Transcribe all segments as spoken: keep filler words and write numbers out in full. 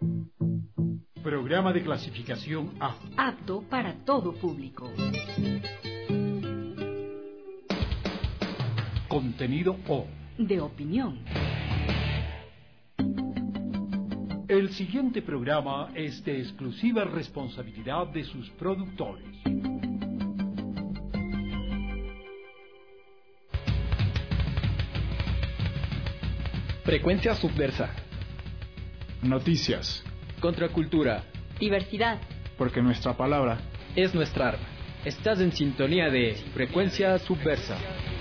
Programa de clasificación A. Apto para todo público. Contenido O. De opinión. El siguiente programa es de exclusiva responsabilidad de sus productores. Frecuencia subversa. Noticias. Contracultura. Diversidad. Porque nuestra palabra es nuestra arma. Estás en sintonía de Frecuencia Subversa.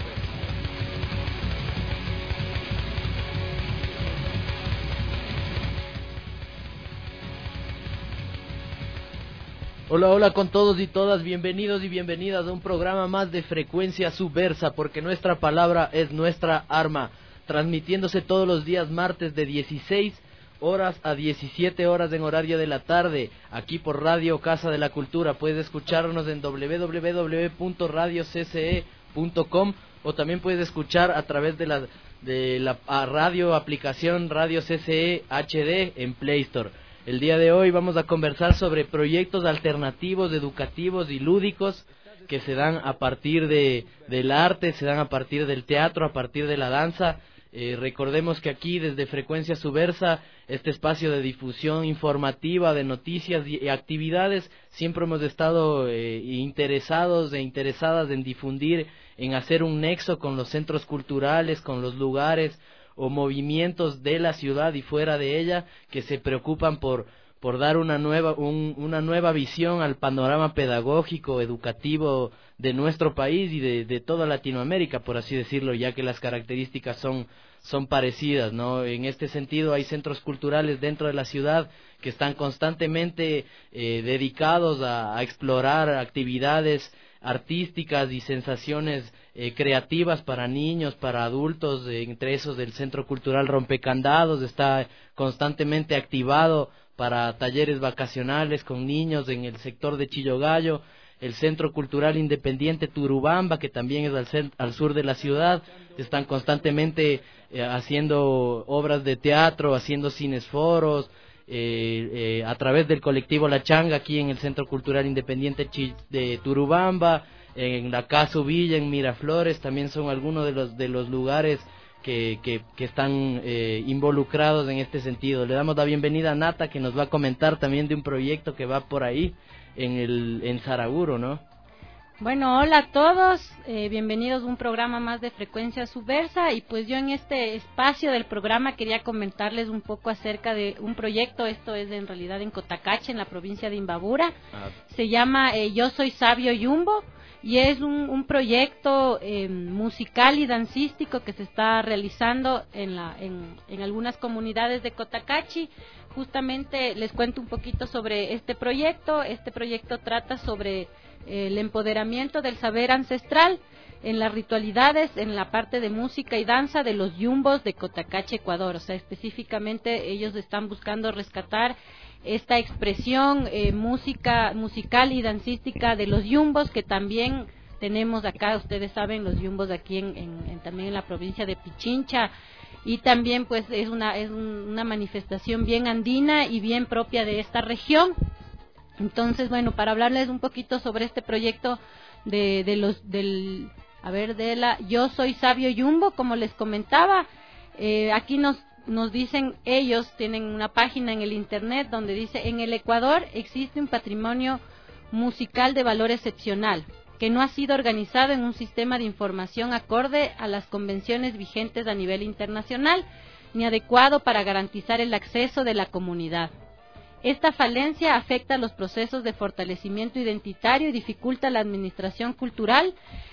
Hola, hola con todos y todas, bienvenidos y bienvenidas a un programa más de Frecuencia Subversa, porque nuestra palabra es nuestra arma, transmitiéndose todos los días martes de dieciséis horas a diecisiete horas en horario de la tarde, aquí por Radio Casa de la Cultura. Puedes escucharnos en doble u doble u doble u punto radio c c e punto com o también puedes escuchar a través de la, de la radio aplicación Radio C C E H D en Play Store. El día de hoy vamos a conversar sobre proyectos alternativos, educativos y lúdicos que se dan a partir de del arte, se dan a partir del teatro, a partir de la danza. Eh, recordemos que aquí desde Frecuencia Subversa, este espacio de difusión informativa de noticias y, y actividades, siempre hemos estado eh, interesados e interesadas en difundir, en hacer un nexo con los centros culturales, con los lugares o movimientos de la ciudad y fuera de ella que se preocupan por por dar una nueva un, una nueva visión al panorama pedagógico, educativo de nuestro país y de, de toda Latinoamérica, por así decirlo, ya que las características son son parecidas, ¿no? En este sentido hay centros culturales dentro de la ciudad que están constantemente eh, dedicados a, a explorar actividades artísticas y sensaciones eh, creativas para niños, para adultos. Eh, entre esos del Centro Cultural Rompecandados está constantemente activado para talleres vacacionales con niños en el sector de Chillogallo. El Centro Cultural Independiente Turubamba, que también es al, cent- al sur de la ciudad, están constantemente eh, haciendo obras de teatro, haciendo cinesforos, eh, eh, a través del colectivo La Changa, aquí en el Centro Cultural Independiente Chi- de Turubamba, en la Casa Villa, en Miraflores, también son algunos de los de los lugares que, que, que están eh, involucrados en este sentido. Le damos la bienvenida a Nata, que nos va a comentar también de un proyecto que va por ahí en el en Saraguro, ¿no? Bueno, hola a todos, eh, bienvenidos a un programa más de Frecuencia Subversa. Y pues yo en este espacio del programa quería comentarles un poco acerca de un proyecto. Esto es en realidad en Cotacache, en la provincia de Imbabura. Ah. Se llama eh, Yo Soy Sabio Yumbo, y es un, un proyecto eh, musical y dancístico que se está realizando en, la, en, en algunas comunidades de Cotacachi. Justamente les cuento un poquito sobre este proyecto. Este proyecto trata sobre eh, el empoderamiento del saber ancestral en las ritualidades, en la parte de música y danza de los yumbos de Cotacache, Ecuador. O sea, específicamente ellos están buscando rescatar esta expresión eh, música musical y dancística de los yumbos, que también tenemos acá. Ustedes saben, los yumbos aquí en, en, en también en la provincia de Pichincha, y también pues es una es una manifestación bien andina y bien propia de esta región. Entonces, bueno, para hablarles un poquito sobre este proyecto de de los del a ver de la Yo Soy Sabio Yumbo, como les comentaba, eh, aquí nos Nos dicen, ellos tienen una página en el internet donde dice: en el Ecuador existe un patrimonio musical de valor excepcional, que no ha sido organizado en un sistema de información acorde a las convenciones vigentes a nivel internacional, ni adecuado para garantizar el acceso de la comunidad. Esta falencia afecta los procesos de fortalecimiento identitario y dificulta la administración cultural,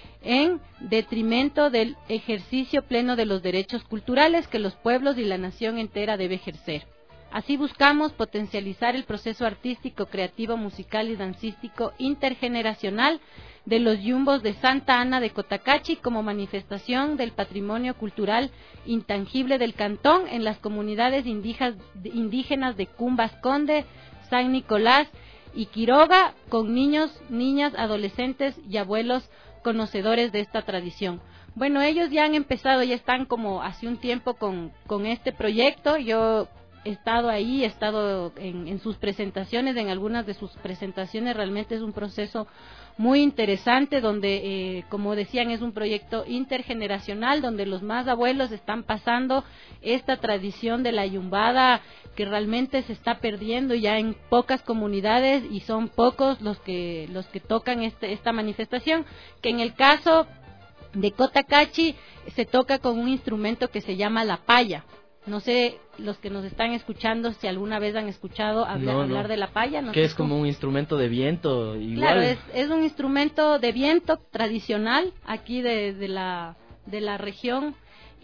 en detrimento del ejercicio pleno de los derechos culturales que los pueblos y la nación entera debe ejercer. Así buscamos potencializar el proceso artístico, creativo, musical y dancístico intergeneracional de los yumbos de Santa Ana de Cotacachi como manifestación del patrimonio cultural intangible del cantón en las comunidades indígenas de Cumbas Conde, San Nicolás y Quiroga, con niños, niñas, adolescentes y abuelos conocedores de esta tradición. Bueno, ellos ya han empezado, ya están como hace un tiempo con, con este proyecto. Yo estado ahí, he estado en, en sus presentaciones, en algunas de sus presentaciones. Realmente es un proceso muy interesante donde, eh, como decían, es un proyecto intergeneracional donde los más abuelos están pasando esta tradición de la yumbada que realmente se está perdiendo ya en pocas comunidades y son pocos los que los que tocan este, esta manifestación, que en el caso de Cotacachi se toca con un instrumento que se llama la paya. No sé, los que nos están escuchando, si alguna vez han escuchado hablar, no, hablar no. de la paya. No que sé es como cómo. un instrumento de viento, igual. Claro, es, es un instrumento de viento tradicional aquí de, de, la, de la región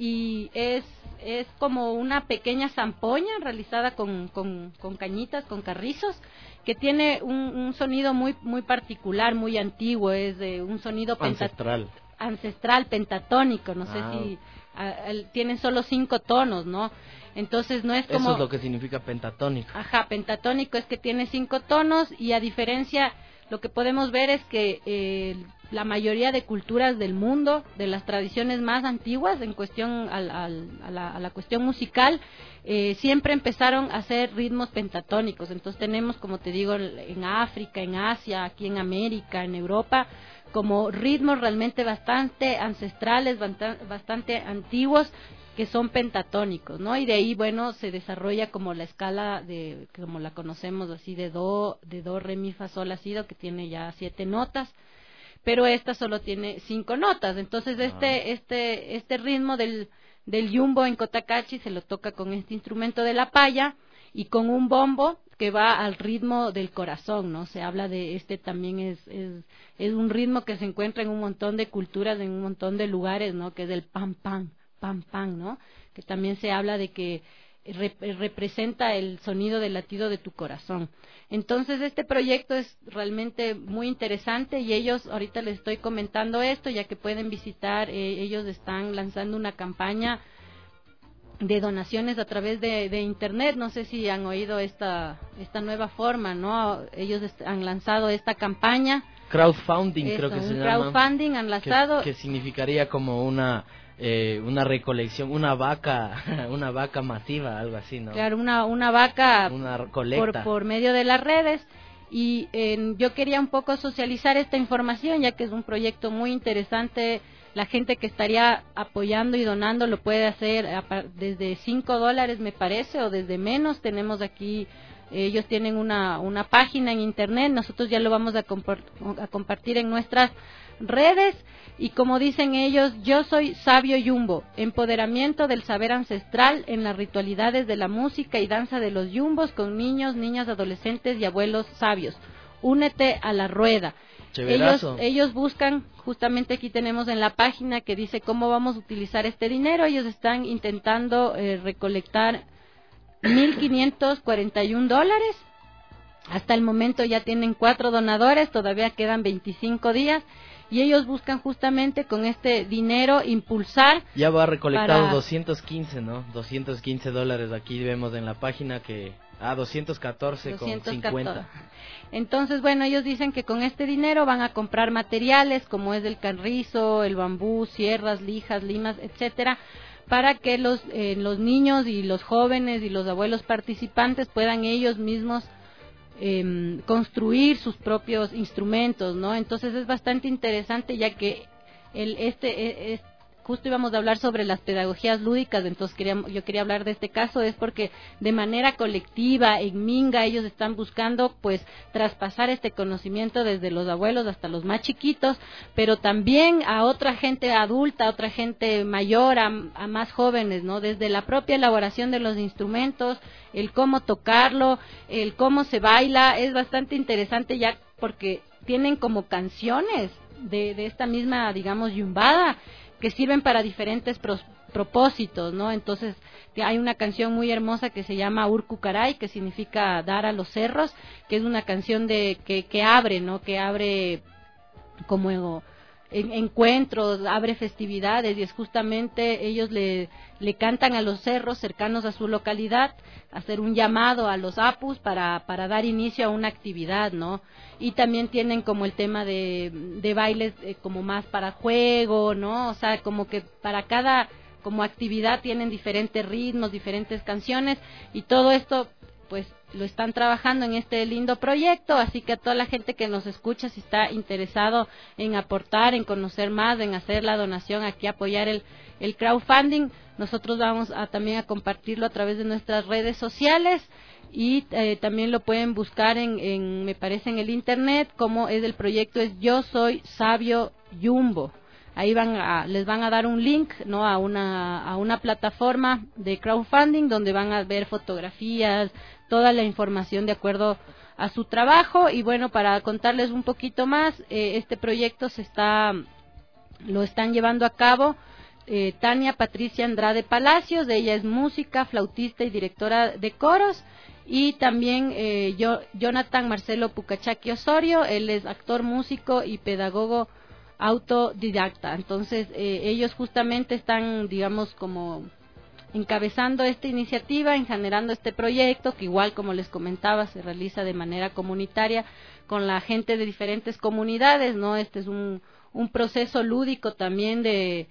y es, es como una pequeña zampoña realizada con, con, con cañitas, con carrizos, que tiene un, un sonido muy, muy particular, muy antiguo, es de un sonido penta- ancestral. ancestral, pentatónico, no sé Ah. si a, el, tienen solo cinco tonos, ¿no? Entonces no es como... Eso es lo que significa pentatónico. Ajá, pentatónico es que tiene cinco tonos y a diferencia, lo que podemos ver es que eh, la mayoría de culturas del mundo, de las tradiciones más antiguas en cuestión al, al, a, la, a la cuestión musical, eh, siempre empezaron a hacer ritmos pentatónicos. Entonces tenemos, como te digo, en África, en Asia, aquí en América, en Europa, como ritmos realmente bastante ancestrales, bastante antiguos, que son pentatónicos, ¿no? Y de ahí, bueno, se desarrolla como la escala de, como la conocemos así, de do, de do, re, mi, fa, sol, la, si, do, que tiene ya siete notas, pero esta solo tiene cinco notas. Entonces este, este, este ritmo del, del yumbo en Cotacachi se lo toca con este instrumento de la paya y con un bombo que va al ritmo del corazón, ¿no? Se habla de este también es, es, es un ritmo que se encuentra en un montón de culturas, en un montón de lugares, ¿no? Que es el pam, pam, pam, pam, ¿no? Que también se habla de que rep- representa el sonido del latido de tu corazón. Entonces este proyecto es realmente muy interesante y ellos, ahorita les estoy comentando esto, ya que pueden visitar, eh, ellos están lanzando una campaña de donaciones a través de, de internet. No sé si han oído esta esta nueva forma, ¿no? Ellos est- han lanzado esta campaña. Crowdfunding, Eso, creo que un se llama. crowdfunding han lanzado. Que, que significaría como una eh, una recolección, una vaca, una vaca masiva, algo así, ¿no? Claro, una una vaca Una por, colecta. por medio de las redes. Y eh, yo quería un poco socializar esta información, ya que es un proyecto muy interesante. La gente que estaría apoyando y donando lo puede hacer a par- desde cinco dólares, me parece, o desde menos. Tenemos aquí, eh, ellos tienen una, una página en internet, nosotros ya lo vamos a, compor- a compartir en nuestras redes. Y como dicen ellos, yo soy Sabio Yumbo, empoderamiento del saber ancestral en las ritualidades de la música y danza de los yumbos con niños, niñas, adolescentes y abuelos sabios. Únete a la rueda. Ellos, Chéverazo. ellos buscan, justamente aquí tenemos en la página que dice cómo vamos a utilizar este dinero. Ellos están intentando eh, recolectar mil quinientos cuarenta y un dólares. Hasta el momento ya tienen cuatro donadores, todavía quedan veinticinco días. Y ellos buscan justamente con este dinero impulsar. Ya va recolectado para- doscientos quince, ¿no? doscientos quince dólares. Aquí vemos en la página que... Ah, doscientos catorce con doscientos catorce. cincuenta. Entonces, bueno, ellos dicen que con este dinero van a comprar materiales como es el carrizo, el bambú, sierras, lijas, limas, etcétera, para que los eh, los niños y los jóvenes y los abuelos participantes puedan ellos mismos eh, construir sus propios instrumentos, ¿no? Entonces es bastante interesante, ya que el este es, justo íbamos a hablar sobre las pedagogías lúdicas. Entonces quería, yo quería hablar de este caso, es porque de manera colectiva en Minga ellos están buscando pues traspasar este conocimiento desde los abuelos hasta los más chiquitos, pero también a otra gente adulta, a otra gente mayor, a, a más jóvenes, ¿no? Desde la propia elaboración de los instrumentos, el cómo tocarlo, el cómo se baila, es bastante interesante ya porque tienen como canciones de, de esta misma, digamos, yumbada, que sirven para diferentes pros, propósitos, ¿no? Entonces, hay una canción muy hermosa que se llama Urcucaray, que significa dar a los cerros, que es una canción de que, que abre, ¿no? Que abre como en, encuentros, abre festividades, y es justamente ellos le, le cantan a los cerros cercanos a su localidad, hacer un llamado a los apus para, para dar inicio a una actividad, ¿no? Y también tienen como el tema de, de bailes eh, como más para juego, ¿no? O sea, como que para cada como actividad tienen diferentes ritmos, diferentes canciones, y todo esto pues lo están trabajando en este lindo proyecto, así que a toda la gente que nos escucha, si está interesado en aportar, en conocer más, en hacer la donación, aquí apoyar el, el crowdfunding, nosotros vamos a también a compartirlo a través de nuestras redes sociales, y eh, también lo pueden buscar en, en, me parece en el internet, como es el proyecto, es Yo Soy Sabio Yumbo. Ahí van a, les van a dar un link, ¿no?, a una a una plataforma de crowdfunding donde van a ver fotografías, toda la información de acuerdo a su trabajo. Y bueno, para contarles un poquito más, eh, este proyecto se está lo están llevando a cabo eh, Tania Patricia Andrade Palacios, ella es música, flautista y directora de coros, y también eh, yo, Jonathan Marcelo Pucachaqui Osorio, él es actor, músico y pedagogo autodidacta. Entonces eh, ellos justamente están, digamos, como encabezando esta iniciativa, en generando este proyecto que igual, como les comentaba, se realiza de manera comunitaria con la gente de diferentes comunidades, ¿no? Este es un, un proceso lúdico también de,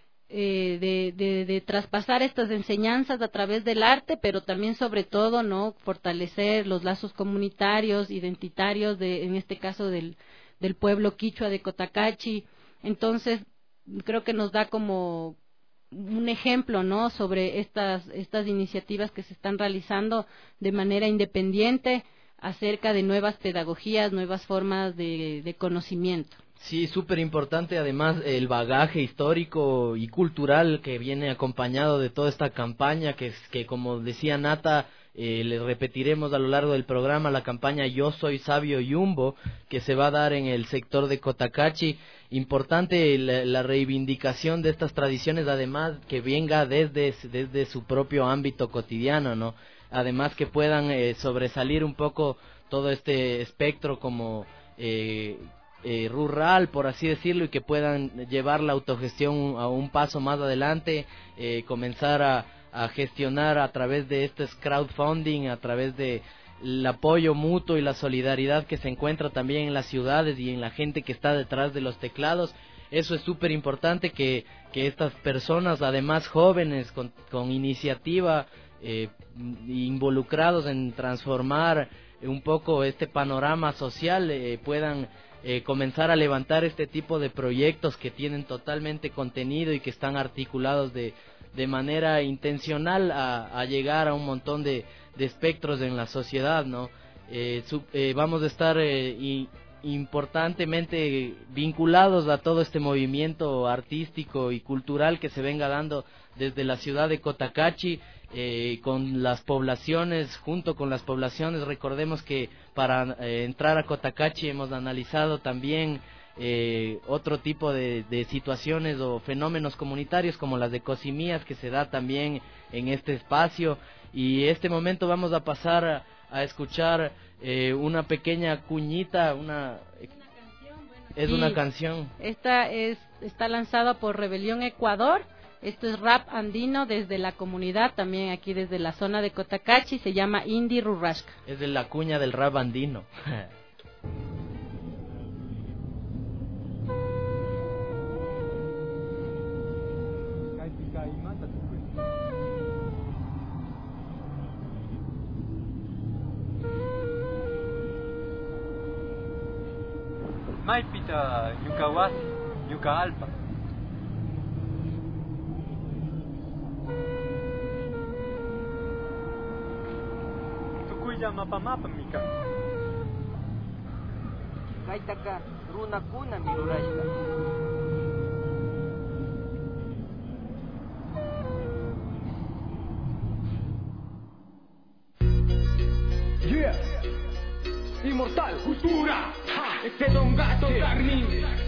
eh, de, de, de traspasar estas enseñanzas a través del arte, pero también sobre todo, ¿no?, fortalecer los lazos comunitarios, identitarios, de, en este caso del del pueblo quichua de Cotacachi. Entonces creo que nos da como un ejemplo, ¿no?, sobre estas estas iniciativas que se están realizando de manera independiente acerca de nuevas pedagogías, nuevas formas de, de conocimiento. Sí, súper importante además el bagaje histórico y cultural que viene acompañado de toda esta campaña, que, que como decía Nata, Eh, les repetiremos a lo largo del programa, la campaña Yo Soy Sabio Yumbo, que se va a dar en el sector de Cotacachi. Importante la, la reivindicación de estas tradiciones, además que venga desde, desde su propio ámbito cotidiano, ¿no? Además que puedan eh, sobresalir un poco todo este espectro como eh, eh, rural, por así decirlo, y que puedan llevar la autogestión a un paso más adelante, eh, comenzar a a gestionar a través de este crowdfunding, a través de el apoyo mutuo y la solidaridad que se encuentra también en las ciudades y en la gente que está detrás de los teclados. Eso es súper importante, que, que estas personas, además jóvenes, con, con iniciativa, eh, involucrados en transformar un poco este panorama social, eh, puedan eh, comenzar a levantar este tipo de proyectos que tienen totalmente contenido y que están articulados de de manera intencional a, a llegar a un montón de, de espectros en la sociedad, ¿no? Eh, su, eh, vamos a estar eh, y, importantemente vinculados a todo este movimiento artístico y cultural que se venga dando desde la ciudad de Cotacachi, eh, con las poblaciones, junto con las poblaciones. Recordemos que para eh, entrar a Cotacachi hemos analizado también Eh, otro tipo de, de situaciones o fenómenos comunitarios como las de Cosimías, que se da también en este espacio. Y este momento vamos a pasar a, a escuchar eh, una pequeña cuñita, una es sí, una canción. Esta es está lanzada por Rebelión Ecuador. Esto es rap andino desde la comunidad, también aquí desde la zona de Cotacachi. Se llama Indi Rurrashka. Es de la cuña del rap andino. Maipita, Yucawasi, Yucaalpa. Tukuya mapamapa mika. Kaitaka runakuna mirurashka. Yeah. Inmortal cultura, este don gato carni.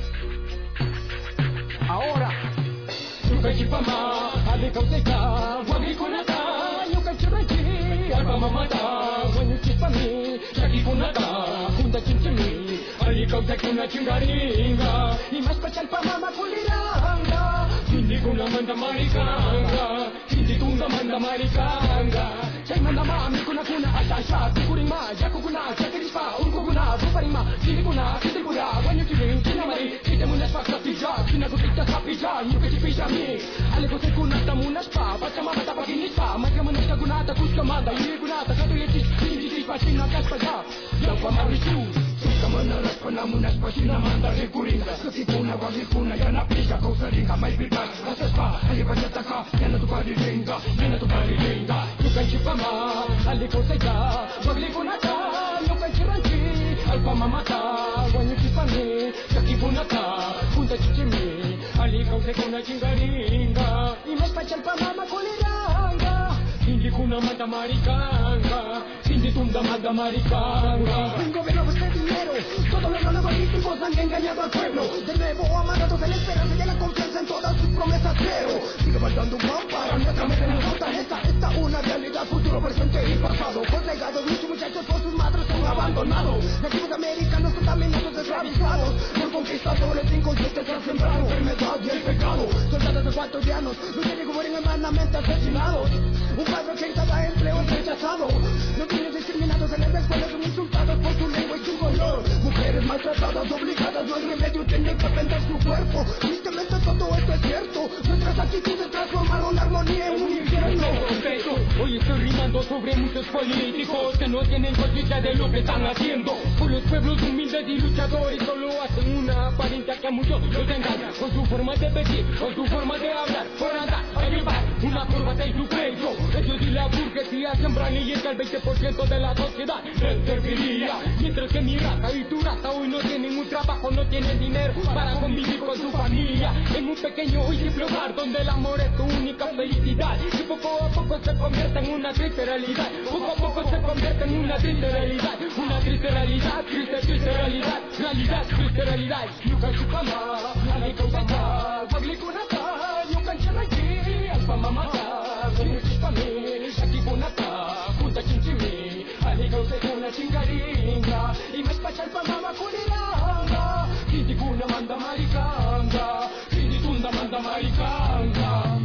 Ahora Yuka chipama, ale kauteka, wagi kunata, yuka chibachi, alba mamata, wanyu chipami, yaki kunata, kunda chimchimi, ali kauteka na chingaringa, imas pachal pa mama kuliranga, hindi kuna manda marikanga, hindi kuna manda marikanga. Chay manda mami kuna kuna asasha, tukurima, yaku kuna, chakirispa, unko kuna, buparima, sili kuna, sili kuna, wanyu chiring, kinamari, kite munas paksa tija, kina kutita sapa. pisa, yuka ci pisa mi. Ale ko se kunata munas pa, baca mama ta paginis pa, mai kama nesta gunata kuska manda, ini gunata katu yetis, ini ci pasina kaspada. Yang pamarisu, suka menaras penamunas pasina manda rekuringa, ketipuna wagikuna yana pisa kau seringa mai bibas, rasas pa, ale baca taka, yana tu pari lenga, yana tu pari lenga. Yuka ci pama, ale ko se ja, wagli kunata, yuka ci ranchi, alpa mamata, wanyu ci pane, ketipuna punta chichimi, ali kause kuna chingaringa, imas pachal pa mama kuliranga, hindi kuna manda maricanga, hindi tunda manda maricanga. Un gobierno busca dinero, todo lo nuevo políticos han engañado al pueblo, de nuevo amagados de la esperanza y de la confianza en todas sus promesas cero. Sigue faltando un plan para nuestra mente nota, esta, esta una realidad, futuro, presente y pasado, con legados, muchos muchachos por sus madres son abandonados, nativos americanos contaminados, esclavizados, por conquistadores inconscientes han sembrado enfermedad y el pecado, soldados ecuatorianos, luchando y mueren hermanamente asesinados, un padre que en cada empleo es rechazado, los niños discriminados en las escuelas son insultados por su lengua y su color, mujeres maltratadas, obligadas, no hay remedio, tienen que vender su cuerpo, tristemente todo esto es cierto, nuestras actitudes transformaron la armonía en un infierno. Hoy estoy rimando sobre muchos políticos que no tienen conciencia de lo que están haciendo, por los pueblos humildes y luchadores solo hacen una apariencia que a muchos los engaña, con su forma de vestir, con su forma de hablar, por andar, a llevar una corbata en su pecho, ellos y la burguesía sembran leyes que el veinte por ciento de la sociedad les serviría, mientras que mi raza y tu raza hoy no tienen un trabajo, no tienen dinero para convivir con su familia, en un pequeño y simple hogar donde el amor es tu única felicidad, y poco a poco se convierte en una triste realidad, poco a poco se convierte en una triste realidad, una triste realidad, triste, triste realidad, realidad, triste realidad. Yuka chupama, ale kautaka, wagli kunata, yuka chanaki, alpa mamata, wagli chupami, shaki kunata, punta chinchimi, ale kautaka kuna chingaringa, imas pachal pa mama kuliranga, kiti kuna manda marikanga, kiti tunda manda marikanga.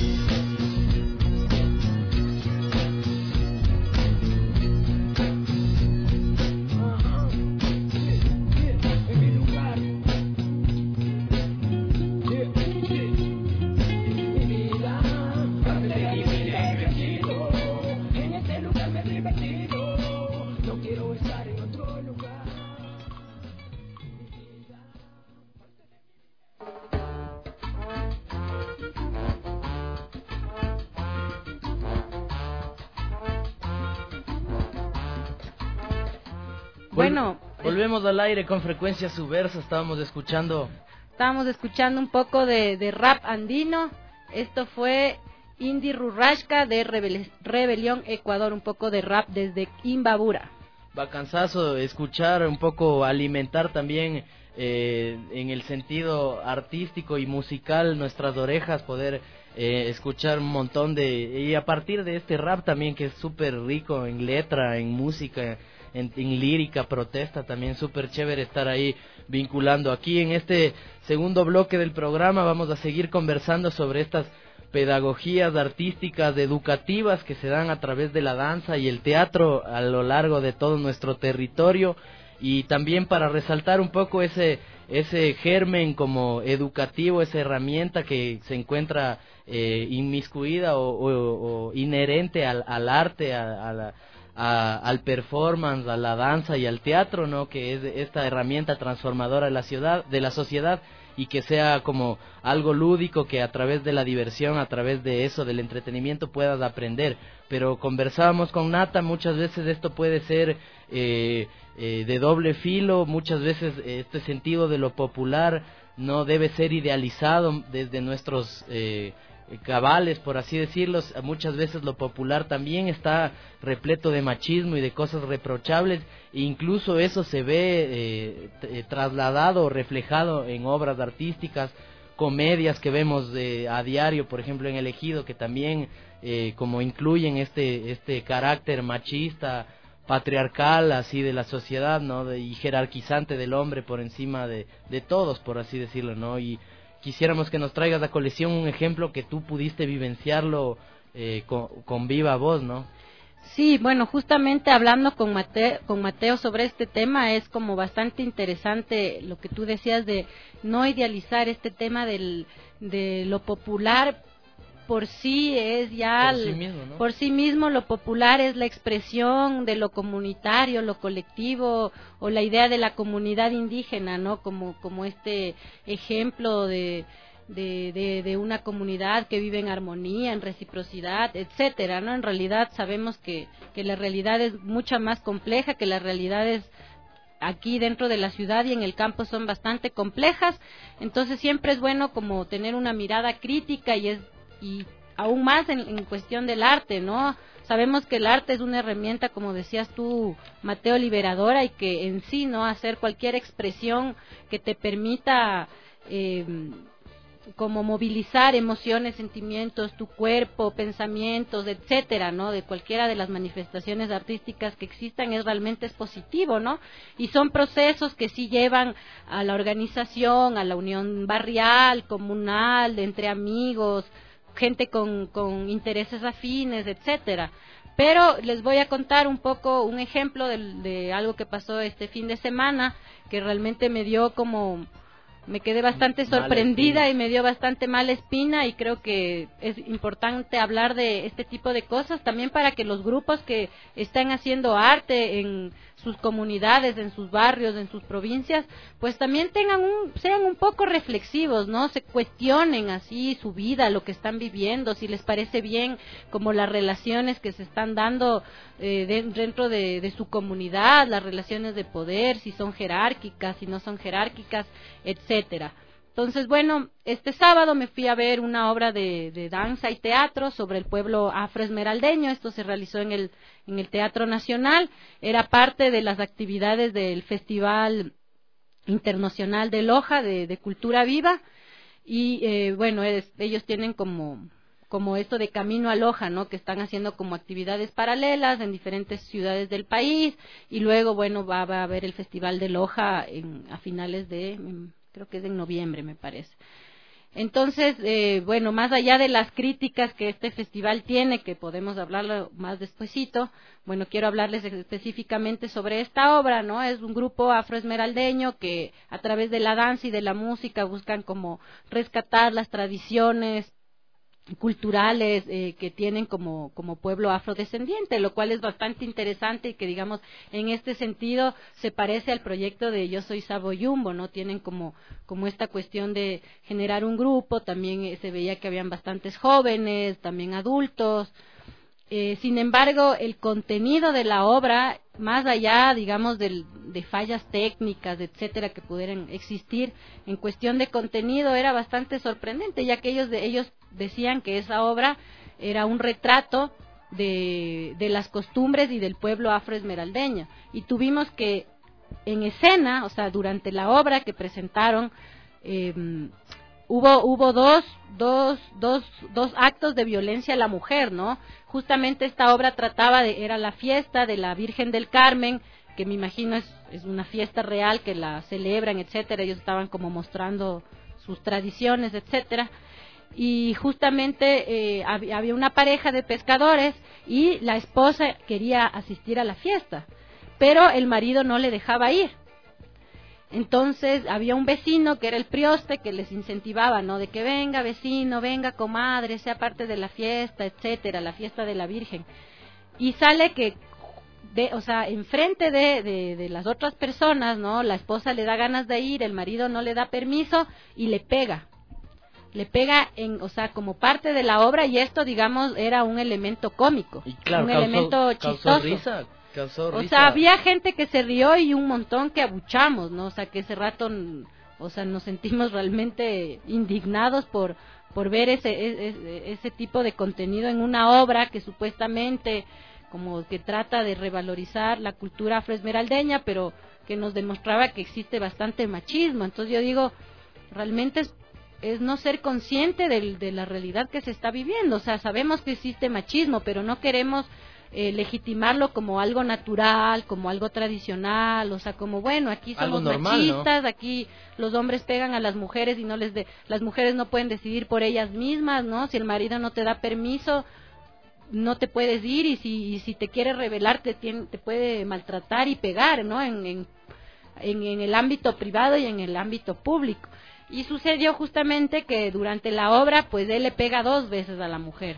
Bueno, volvemos al aire con Frecuencia Subversa. Estábamos escuchando estábamos escuchando un poco de, de rap andino. Esto fue Indy Rurrashka de Rebel, Rebelión Ecuador, un poco de rap desde Imbabura. Bacanzazo escuchar un poco, alimentar también eh, en el sentido artístico y musical nuestras orejas, poder eh, escuchar un montón de, y a partir de este rap también que es súper rico en letra, en música, En, en lírica, protesta, también súper chévere estar ahí vinculando. Aquí en este segundo bloque del programa vamos a seguir conversando sobre estas pedagogías artísticas, educativas que se dan a través de la danza y el teatro a lo largo de todo nuestro territorio, y también para resaltar un poco ese ese germen como educativo, esa herramienta que se encuentra eh, inmiscuida o, o, o inherente al, al arte, a, a la A, al performance, a la danza y al teatro, ¿no? Que es esta herramienta transformadora de la ciudad, de la sociedad, y que sea como algo lúdico, que a través de la diversión, a través de eso, del entretenimiento, puedas aprender. Pero conversábamos con Nata, muchas veces esto puede ser eh, eh, de doble filo, muchas veces este sentido de lo popular no debe ser idealizado desde nuestros eh, cabales, por así decirlo. Muchas veces lo popular también está repleto de machismo y de cosas reprochables, e incluso eso se ve eh, t- trasladado, reflejado en obras artísticas, comedias que vemos eh, a diario, por ejemplo en El Ejido, que también eh, como incluyen este este carácter machista, patriarcal, así de la sociedad, ¿no? De, y jerarquizante del hombre por encima de, de todos, por así decirlo, ¿no? Y quisiéramos que nos traigas a colección un ejemplo que tú pudiste vivenciarlo eh, con, con viva voz, ¿no? Sí, bueno, justamente hablando con Mateo, con Mateo sobre este tema, es como bastante interesante lo que tú decías de no idealizar este tema del, de lo popular. Por sí es ya, por sí, mismo, ¿no? por sí mismo lo popular es la expresión de lo comunitario, lo colectivo, o la idea de la comunidad indígena, ¿no? Como, como este ejemplo de, de, de, de una comunidad que vive en armonía, en reciprocidad, etcétera, ¿no? En realidad sabemos que, que la realidad es mucha más compleja, que las realidades aquí dentro de la ciudad y en el campo son bastante complejas, entonces siempre es bueno como tener una mirada crítica y es y aún más en, en cuestión del arte, ¿no? Sabemos que el arte es una herramienta, como decías tú, Mateo, liberadora, y que en sí, ¿no? Hacer cualquier expresión que te permita eh, como movilizar emociones, sentimientos, tu cuerpo, pensamientos, etcétera, ¿no? De cualquiera de las manifestaciones artísticas que existan es realmente es positivo, ¿no? Y son procesos que sí llevan a la organización, a la unión barrial, comunal, entre amigos, gente con, con intereses afines, etcétera. Pero les voy a contar un poco un ejemplo de, de algo que pasó este fin de semana que realmente me dio como me quedé bastante sorprendida y me dio bastante mala espina, y creo que es importante hablar de este tipo de cosas también para que los grupos que están haciendo arte en sus comunidades, en sus barrios, en sus provincias, pues también tengan un, sean un poco reflexivos, ¿no? Se cuestionen así su vida, lo que están viviendo, si les parece bien como las relaciones que se están dando eh, de, dentro de, de su comunidad, las relaciones de poder, si son jerárquicas, si no son jerárquicas, etcétera. Entonces, bueno, este sábado me fui a ver una obra de, de danza y teatro sobre el pueblo afroesmeraldeño. Esto se realizó en el, en el Teatro Nacional. Era parte de las actividades del Festival Internacional de Loja de, de Cultura Viva. Y, eh, bueno, es, ellos tienen como, como esto de Camino a Loja, ¿no? Que están haciendo como actividades paralelas en diferentes ciudades del país. Y luego, bueno, va, va a haber el Festival de Loja en, a finales de... creo que es en noviembre, me parece. Entonces, eh, bueno, más allá de las críticas que este festival tiene, que podemos hablarlo más despuesito, bueno, quiero hablarles específicamente sobre esta obra, ¿no? Es un grupo afroesmeraldeño que a través de la danza y de la música buscan como rescatar las tradiciones culturales eh, que tienen como, como pueblo afrodescendiente, lo cual es bastante interesante y que, digamos, en este sentido se parece al proyecto de Yo Soy Sabo Yumbo, ¿no? Tienen como, como esta cuestión de generar un grupo, también eh, se veía que habían bastantes jóvenes, también adultos. Eh, sin embargo, el contenido de la obra, más allá, digamos, del, de fallas técnicas, etcétera, que pudieran existir en cuestión de contenido, era bastante sorprendente, ya que ellos, de, ellos decían que esa obra era un retrato de, de las costumbres y del pueblo afroesmeraldeño. Y tuvimos que, en escena, o sea, durante la obra que presentaron, eh, hubo hubo dos dos dos dos actos de violencia a la mujer, ¿no? Justamente esta obra trataba de era la fiesta de la Virgen del Carmen, que me imagino es es una fiesta real que la celebran, etcétera. Ellos estaban como mostrando sus tradiciones, etcétera. Y justamente eh, había una pareja de pescadores y la esposa quería asistir a la fiesta, pero el marido no le dejaba ir. Entonces había un vecino que era el prioste que les incentivaba, ¿no? De que venga vecino, venga comadre, sea parte de la fiesta, etcétera, la fiesta de la Virgen. Y sale que, de, o sea, enfrente de, de, de las otras personas, ¿no? La esposa le da ganas de ir, el marido no le da permiso y le pega. Le pega, en, o sea, como parte de la obra, y esto, digamos, era un elemento cómico, y claro, un causó, elemento chistoso. Causó risa. Causó o risa. sea, había gente que se rió y un montón que abuchamos, ¿no? O sea, que ese rato, o sea, nos sentimos realmente indignados por por ver ese ese, ese tipo de contenido en una obra que supuestamente como que trata de revalorizar la cultura afroesmeraldeña, pero que nos demostraba que existe bastante machismo. Entonces yo digo, realmente es es no ser consciente de, de la realidad que se está viviendo. O sea, sabemos que existe machismo, pero no queremos eh, legitimarlo como algo natural, como algo tradicional, o sea, como bueno, aquí somos normal, machistas, ¿no? Aquí los hombres pegan a las mujeres y no les de, las mujeres no pueden decidir por ellas mismas, ¿no? Si el marido no te da permiso, no te puedes ir y si, y si te quiere rebelar te, tiene, te puede maltratar y pegar, ¿no? En, en, en, en el ámbito privado y en el ámbito público. Y sucedió justamente que durante la obra, pues él le pega dos veces a la mujer.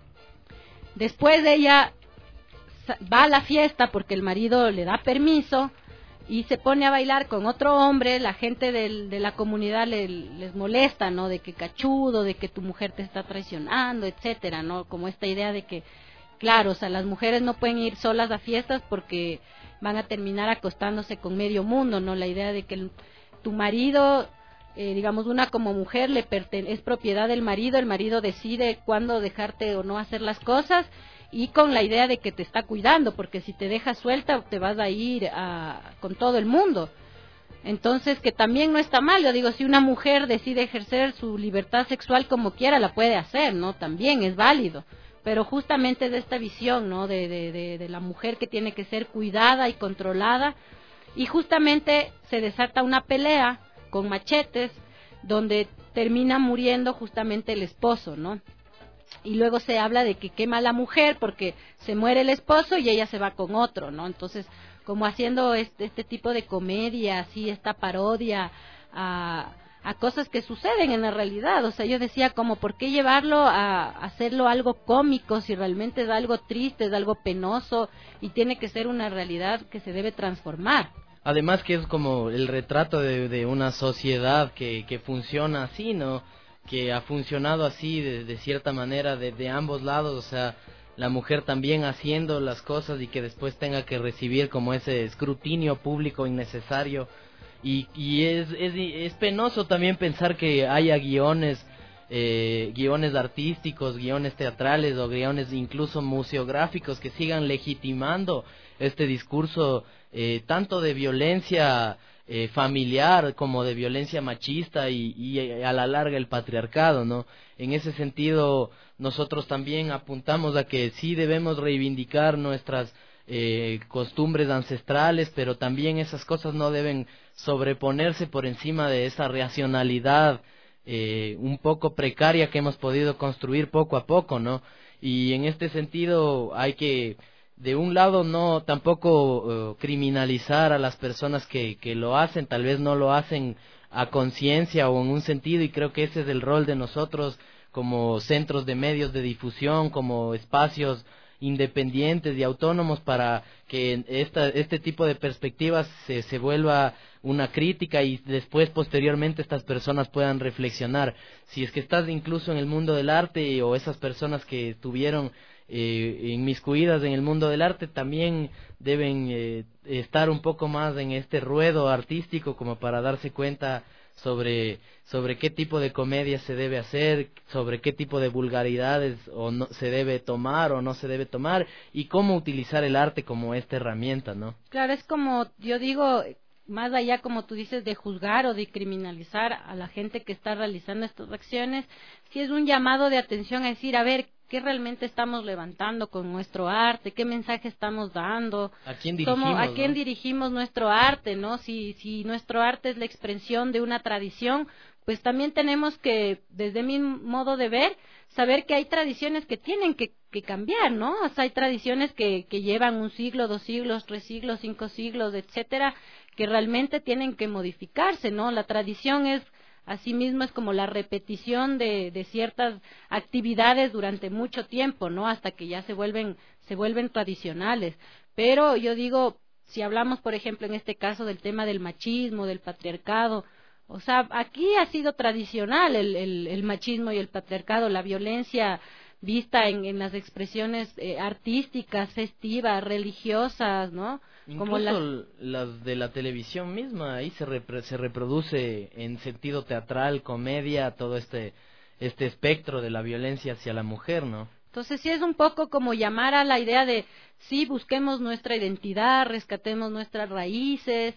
Después ella va a la fiesta porque el marido le da permiso y se pone a bailar con otro hombre. La gente del, de la comunidad le, les molesta, ¿no? De que cachudo, de que tu mujer te está traicionando, etcétera, ¿no? Como esta idea de que, claro, o sea, las mujeres no pueden ir solas a fiestas porque van a terminar acostándose con medio mundo, ¿no? La idea de que el, tu marido, eh, digamos, una como mujer le perten- es propiedad del marido, el marido decide cuándo dejarte o no hacer las cosas, y con la idea de que te está cuidando, porque si te dejas suelta te vas a ir a, con todo el mundo. Entonces, que también no está mal. Yo digo, si una mujer decide ejercer su libertad sexual como quiera, la puede hacer, ¿no? También es válido. Pero justamente de esta visión, ¿no? De, de, de, de la mujer que tiene que ser cuidada y controlada, y justamente se desata una pelea con machetes, donde termina muriendo justamente el esposo, ¿no? Y luego se habla de que quema a la mujer porque se muere el esposo y ella se va con otro, ¿no? Entonces, como haciendo este, este tipo de comedia, así, esta parodia a, a cosas que suceden en la realidad. O sea, yo decía, como, ¿por qué llevarlo a, a hacerlo algo cómico si realmente es algo triste, es algo penoso y tiene que ser una realidad que se debe transformar? Además que es como el retrato de, de una sociedad que, que funciona así, ¿no? Que ha funcionado así de, de cierta manera de, de ambos lados, o sea, la mujer también haciendo las cosas y que después tenga que recibir como ese escrutinio público innecesario. Y, y es, es, es penoso también pensar que haya guiones, eh, guiones artísticos, guiones teatrales o guiones incluso museográficos que sigan legitimando este discurso eh, tanto de violencia Eh, familiar como de violencia machista y, y a la larga el patriarcado, ¿no? En ese sentido nosotros también apuntamos a que sí debemos reivindicar nuestras eh, costumbres ancestrales, pero también esas cosas no deben sobreponerse por encima de esa racionalidad eh, un poco precaria que hemos podido construir poco a poco, ¿no? Y en este sentido hay que, de un lado, no tampoco uh, criminalizar a las personas que, que lo hacen, tal vez no lo hacen a conciencia o en un sentido, y creo que ese es el rol de nosotros como centros de medios de difusión, como espacios independientes y autónomos, para que esta, este tipo de perspectivas se, se vuelva una crítica y después posteriormente estas personas puedan reflexionar. Si es que estás incluso en el mundo del arte, o esas personas que tuvieron Eh, inmiscuidas en el mundo del arte, también deben eh, estar un poco más en este ruedo artístico como para darse cuenta sobre sobre qué tipo de comedia se debe hacer, sobre qué tipo de vulgaridades o no se debe tomar o no se debe tomar, y cómo utilizar el arte como esta herramienta, ¿no? Claro, es como, yo digo, más allá, como tú dices, de juzgar o de criminalizar a la gente que está realizando estas acciones, sí es un llamado de atención a decir, a ver, ¿qué realmente estamos levantando con nuestro arte? ¿Qué mensaje estamos dando? ¿A quién dirigimos, ¿Cómo, ¿A ¿no? quién dirigimos nuestro arte, no? Si, si nuestro arte es la expresión de una tradición, pues también tenemos que, desde mi modo de ver, saber que hay tradiciones que tienen que, que cambiar, ¿no? O sea, hay tradiciones que, que llevan un siglo, dos siglos, tres siglos, cinco siglos, etcétera, que realmente tienen que modificarse, ¿no? La tradición es, asimismo, es como la repetición de, de ciertas actividades durante mucho tiempo, ¿no? Hasta que ya se vuelven, se vuelven tradicionales. Pero yo digo, si hablamos, por ejemplo, en este caso del tema del machismo, del patriarcado, o sea, aquí ha sido tradicional el, el, el machismo y el patriarcado, la violencia vista en, en las expresiones eh, artísticas, festivas, religiosas, ¿no? Como Incluso las... las de la televisión misma, ahí se, repre se reproduce en sentido teatral, comedia, todo este este espectro de la violencia hacia la mujer, ¿no? Entonces sí es un poco como llamar a la idea de, sí, busquemos nuestra identidad, rescatemos nuestras raíces,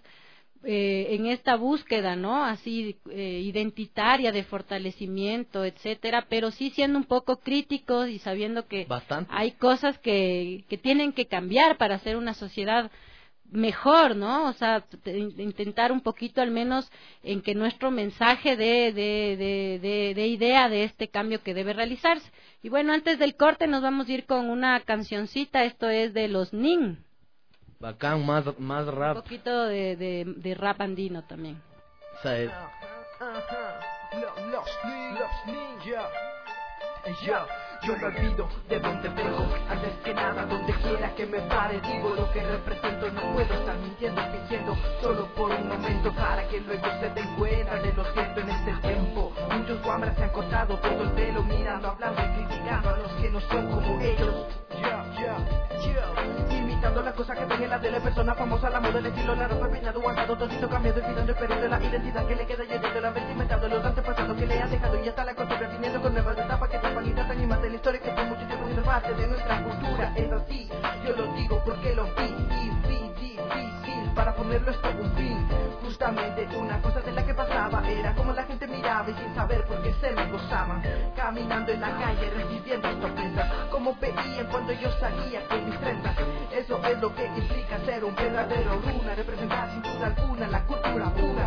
eh, en esta búsqueda, ¿no? Así eh, identitaria, de fortalecimiento, etcétera, pero sí siendo un poco críticos y sabiendo que Bastante. hay cosas que, que tienen que cambiar para hacer una sociedad mejor, ¿no? O sea, t- intentar un poquito al menos en que nuestro mensaje de, de, de, de, de idea de este cambio que debe realizarse. Y bueno, antes del corte nos vamos a ir con una cancioncita, esto es de los Nin. Bacán, más, más rap. Un poquito de, de, de rap andino también. O sea, es- Los, los, los ninja. Ya, yo no olvido de dónde vengo. Antes que nada, donde quiera que me pare, digo lo que represento. No puedo estar mintiendo y fingiendo solo por un momento, para que luego se den cuenta de lo cierto en este tiempo. Muchos guambras se han cortado todo el pelo, mirando, hablando y criticando a los que no son como ellos. Ya, ya, ya. Imitando las cosas que ven en la tele, persona famosa, la moda, el estilo, la ropa, peinado, guardado, todito cambiado, olvidando el periodo de la identidad que le queda, llenando la vestimenta, los antepasados que le han dejado, y hasta la costumbre, viniendo con nuevas etapas que tapan y tratan y matan la historia que por mucho tiempo ha sido parte de nuestra cultura. Es así, yo lo digo porque lo vi, y vi difícil para ponerlo esto un fin. Justamente una cosa de la que pasaba era como la gente miraba y sin saber por qué se me gozaban, caminando en la calle recibiendo sorpresas, como veían cuando yo salía con mis trenzas. Eso es lo que implica ser un verdadero runa, representar sin duda alguna la cultura pura.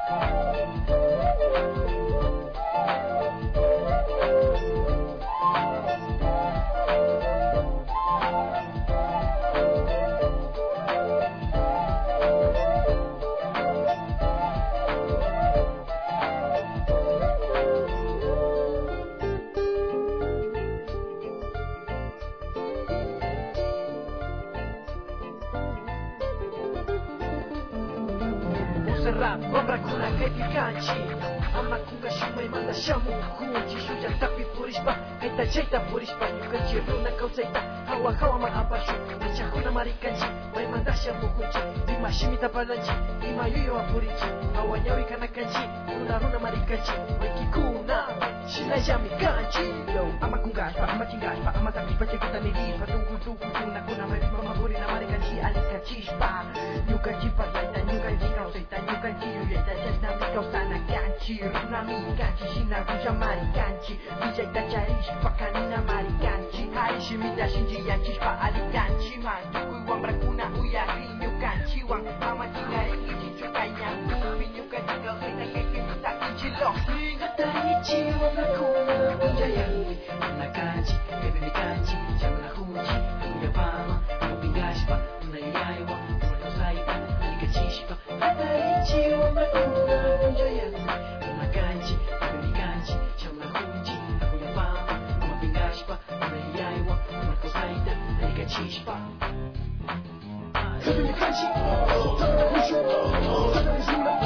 Rap, obra kuna kaiti kanchi Ama kunga shumai manda shamu Kunji shuja tapi purispa Kaita chaita purispa Yukanchi runa kausaita Hawa hawa ma abashu Nacha kuna mari kanchi Mai manda shamu kunchi Dima shimita palanchi Ima yuyo wa purichi Hawa nyawi kana kanchi Runa runa mari kanchi Mai kikuna Shina jami kanchi Yo, ama kunga shpa, ama chinga shpa Ama takishpa chekita nirispa Tungu tungu tuna kuna mai mama puri na mari kanchi Alika chishpa Yukanchi palanchi Yukanchi kausaita Yukanchi yuyeta Jasta mi kausana kanchi Runa mi kanchi Shina ruja mari kanchi Vijayta charishpa Kanina mari kanchi Haishi mida shinji yanchishpa Ali kanchi Mantuku wambra kuna uyari Yukanchi wang Mama chinga rengi chichuka Nyangu Pinyuka chinga Usaita keke mita kinchi Loxli Gatarichi wambra kuna Unjayari Una kanchi Kebe mi kanchi Shamana huji Uya pama Mapingashpa Una yaywa Una saita Alika chishpa Gatarichi wambra kuna Unjayari Una kanchi Kebe mi kanchi Shamana huji Uya pama Mapingashpa Una yaywa Una saita Alika chishpa Kebe mi kanchi Shamana huji Gatarichi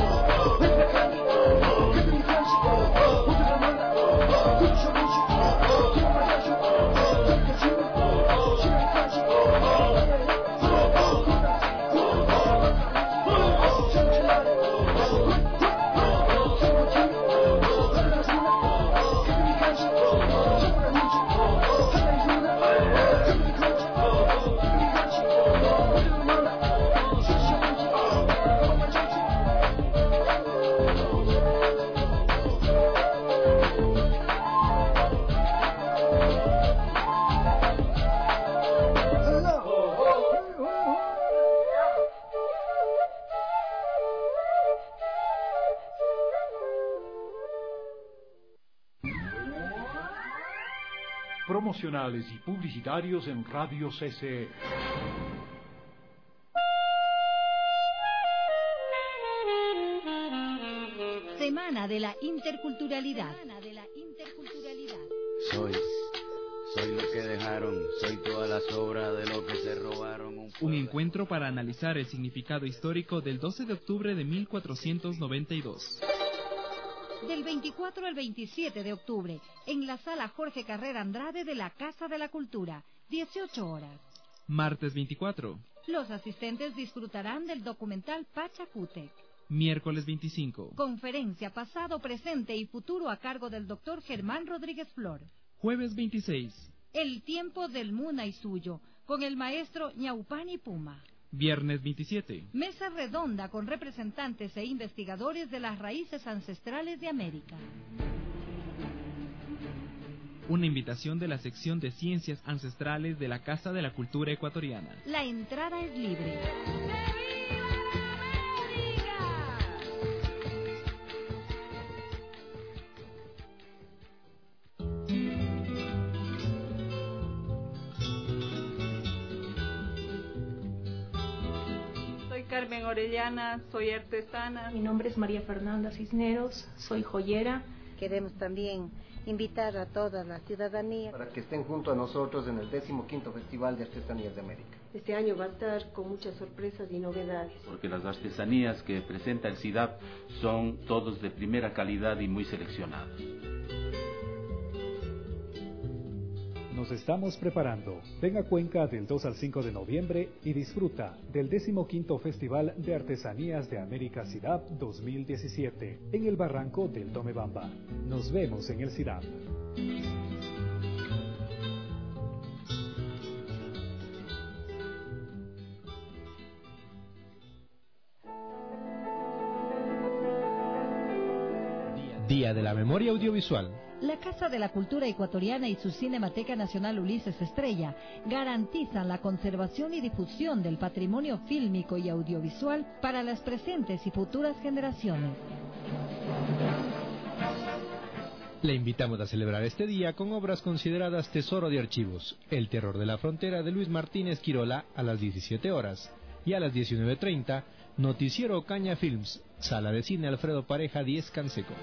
Promocionales y publicitarios en Radio C C E. Semana de la Interculturalidad. Soy, soy lo que dejaron, soy todas las obras de lo que se robaron. Un, Un encuentro para analizar el significado histórico del doce de octubre de mil cuatrocientos noventa y dos. Del veinticuatro al veintisiete de octubre, en la sala Jorge Carrera Andrade de la Casa de la Cultura, dieciocho horas. Martes veinticuatro. Los asistentes disfrutarán del documental Pachacútec. Miércoles veinticinco. Conferencia Pasado, Presente y Futuro a cargo del doctor Germán Rodríguez Flor. Jueves veintiséis. El tiempo del Muna y Suyo, con el maestro Ñaupani Puma. Viernes veintisiete. Mesa redonda con representantes e investigadores de las raíces ancestrales de América. Una invitación de la sección de Ciencias Ancestrales de la Casa de la Cultura Ecuatoriana. La entrada es libre. Carmen Orellana, soy artesana. Mi nombre es María Fernanda Cisneros, soy joyera. Queremos también invitar a toda la ciudadanía para que estén junto a nosotros en el decimoquinto Festival de Artesanías de América. Este año va a estar con muchas sorpresas y novedades. Porque las artesanías que presenta el CIDAP son todos de primera calidad y muy seleccionados. Nos estamos preparando. Ven a Cuenca del dos al cinco de noviembre y disfruta del decimoquinto Festival de Artesanías de América CIDAP dos mil diecisiete en el Barranco del Tomebamba. Nos vemos en el CIDAP. Día de la Memoria Audiovisual. La Casa de la Cultura Ecuatoriana y su Cinemateca Nacional Ulises Estrella garantizan la conservación y difusión del patrimonio fílmico y audiovisual para las presentes y futuras generaciones. Le invitamos a celebrar este día con obras consideradas tesoro de archivos: El terror de la frontera de Luis Martínez Quirola a las diecisiete horas y a las diecinueve treinta, Noticiero Ocaña Films, Sala de Cine Alfredo Pareja diez Canseco.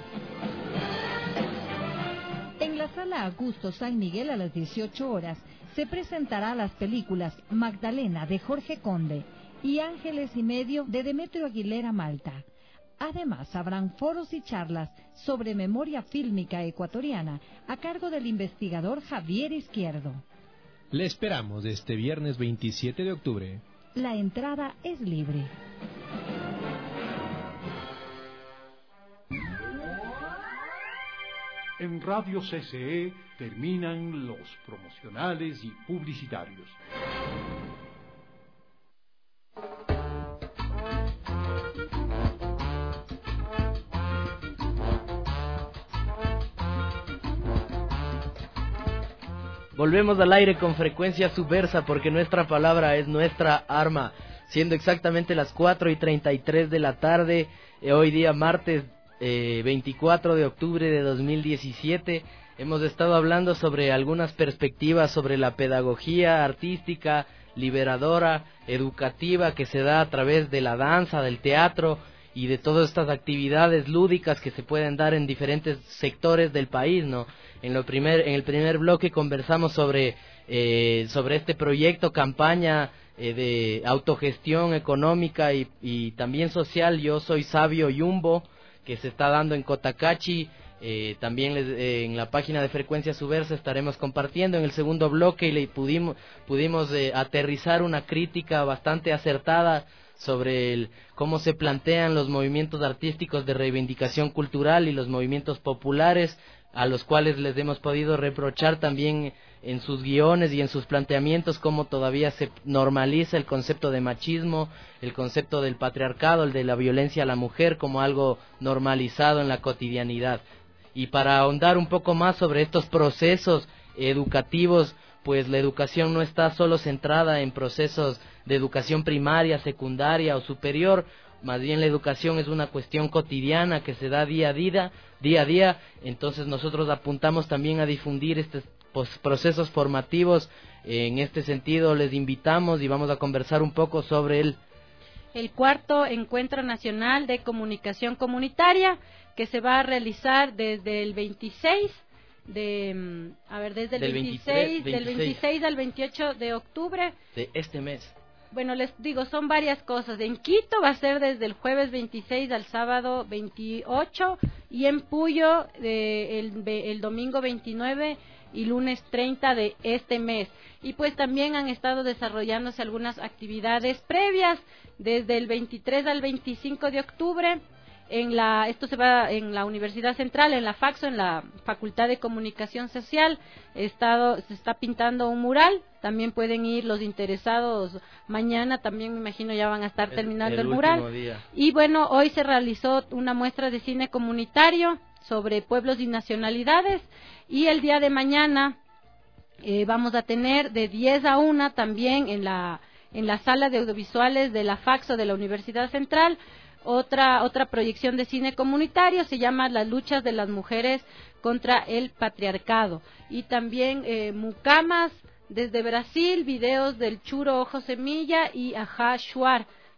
En la Sala Augusto San Miguel a las dieciocho horas se presentará las películas Magdalena de Jorge Conde y Ángeles y Medio de Demetrio Aguilera Malta. Además, habrán foros y charlas sobre memoria fílmica ecuatoriana a cargo del investigador Javier Izquierdo. Le esperamos este viernes veintisiete de octubre. La entrada es libre. En Radio C C E terminan los promocionales y publicitarios. Volvemos al aire con Frecuencia Subversa porque nuestra palabra es nuestra arma. Siendo exactamente las cuatro y treinta y tres de la tarde, eh, hoy día martes eh, veinticuatro de octubre de dos mil diecisiete, hemos estado hablando sobre algunas perspectivas sobre la pedagogía artística, liberadora, educativa que se da a través de la danza, del teatro y de todas estas actividades lúdicas que se pueden dar en diferentes sectores del país, ¿no? En lo primer, en el primer bloque conversamos sobre eh, sobre este proyecto, campaña eh, de autogestión económica y, y también social, Yo Soy Sabio Yumbo, que se está dando en Cotacachi. Eh, también les, eh, en la página de Frecuencia Subversa estaremos compartiendo en el segundo bloque y le pudimos, pudimos eh, aterrizar una crítica bastante acertada sobre el, cómo se plantean los movimientos artísticos de reivindicación cultural y los movimientos populares, a los cuales les hemos podido reprochar también en sus guiones y en sus planteamientos cómo todavía se normaliza el concepto de machismo, el concepto del patriarcado, el de la violencia a la mujer como algo normalizado en la cotidianidad. Y para ahondar un poco más sobre estos procesos educativos, pues la educación no está solo centrada en procesos de educación primaria, secundaria o superior, más bien la educación es una cuestión cotidiana que se da día a día, día a día. Entonces nosotros apuntamos también a difundir estos procesos formativos. En este sentido les invitamos y vamos a conversar un poco sobre el el cuarto Encuentro Nacional de Comunicación Comunitaria, que se va a realizar desde el veintiséis de a ver desde el del veintiséis, veintitrés, del veintiséis al veintiocho de octubre de este mes. Bueno, les digo, son varias cosas. En Quito va a ser desde el jueves veintiséis al sábado veintiocho, y en Puyo de el, el domingo veintinueve y lunes treinta de este mes. Y pues también han estado desarrollándose algunas actividades previas desde el veintitrés al veinticinco de octubre. En la, esto se va en la Universidad Central, en la Faxo, en la Facultad de Comunicación Social. Estado, se está pintando un mural. También pueden ir los interesados mañana. También me imagino ya van a estar terminando el, el, el mural. Día. Y bueno, hoy se realizó una muestra de cine comunitario sobre pueblos y nacionalidades. Y el día de mañana eh, vamos a tener de diez a una también en la en la sala de audiovisuales de la Faxo de la Universidad Central. Otra otra proyección de cine comunitario se llama Las luchas de las mujeres contra el patriarcado. Y también eh, Mucamas desde Brasil, videos del Churo Ojo Semilla y Ajá Shuar